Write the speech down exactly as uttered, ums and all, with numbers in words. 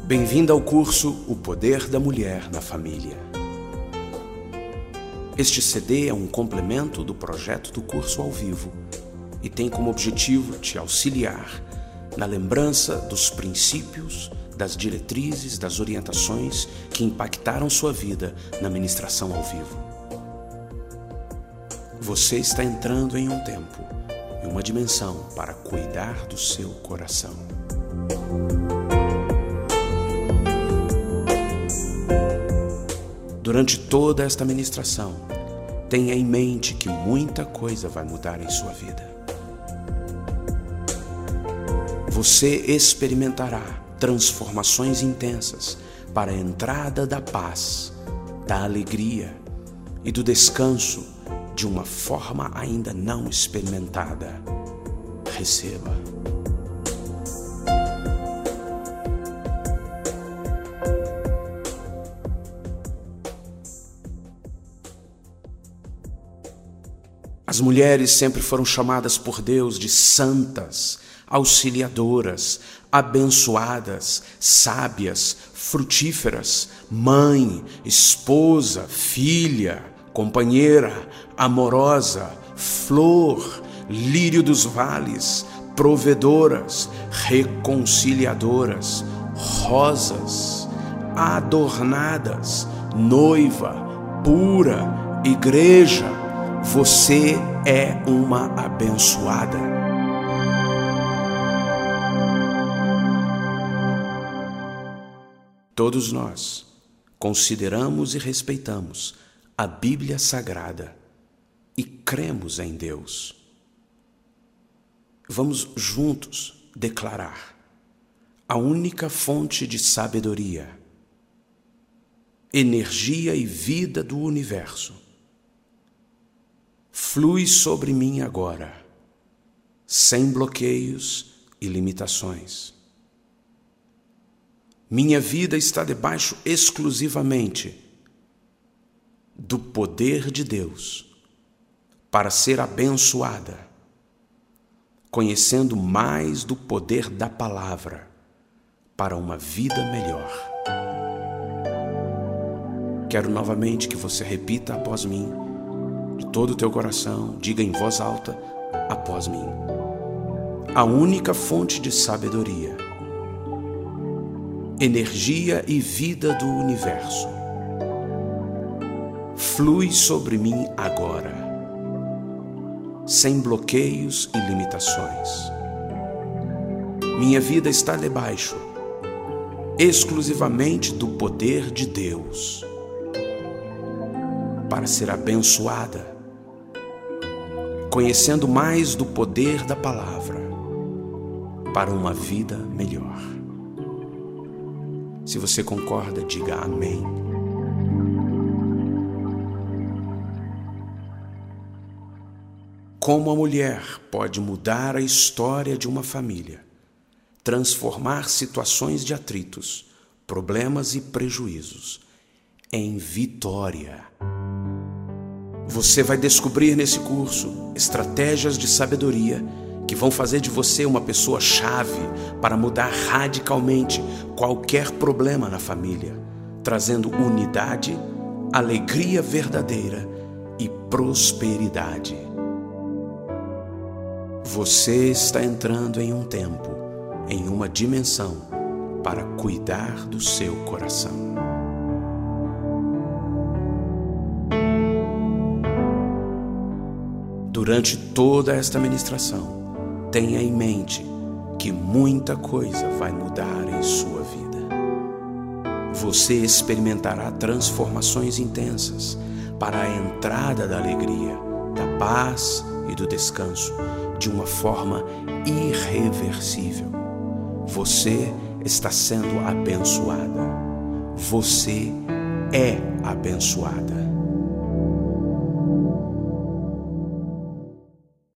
Bem-vinda ao curso O Poder da Mulher na Família. Este C D é um complemento do projeto do curso ao vivo e tem como objetivo te auxiliar na lembrança dos princípios, das diretrizes, das orientações que impactaram sua vida na ministração ao vivo. Você está entrando em um tempo, em uma dimensão para cuidar do seu coração. Durante toda esta ministração, tenha em mente que muita coisa vai mudar em sua vida. Você experimentará transformações intensas para a entrada da paz, da alegria e do descanso de uma forma ainda não experimentada. Receba. As mulheres sempre foram chamadas por Deus de santas, auxiliadoras, abençoadas, sábias, frutíferas, mãe, esposa, filha, companheira, amorosa, flor, lírio dos vales, provedoras, reconciliadoras, rosas, adornadas, noiva, pura, igreja. Você é uma abençoada. Todos nós consideramos e respeitamos a Bíblia Sagrada e cremos em Deus. Vamos juntos declarar: a única fonte de sabedoria, energia e vida do universo flui sobre mim agora, sem bloqueios e limitações. Minha vida está debaixo exclusivamente do poder de Deus para ser abençoada, conhecendo mais do poder da palavra para uma vida melhor. Quero novamente que você repita após mim, de todo o teu coração, diga em voz alta após mim: a única fonte de sabedoria, energia e vida do universo flui sobre mim agora, sem bloqueios e limitações. Minha vida está debaixo exclusivamente do poder de Deus para ser abençoada, conhecendo mais do poder da palavra para uma vida melhor. Se você concorda, diga amém. Como a mulher pode mudar a história de uma família, transformar situações de atritos, problemas e prejuízos em vitória. Você vai descobrir nesse curso estratégias de sabedoria que vão fazer de você uma pessoa-chave para mudar radicalmente qualquer problema na família, trazendo unidade, alegria verdadeira e prosperidade. Você está entrando em um tempo, em uma dimensão para cuidar do seu coração. Durante toda esta ministração, tenha em mente que muita coisa vai mudar em sua vida. Você experimentará transformações intensas para a entrada da alegria, da paz e do descanso de uma forma irreversível. Você está sendo abençoada. Você é abençoada.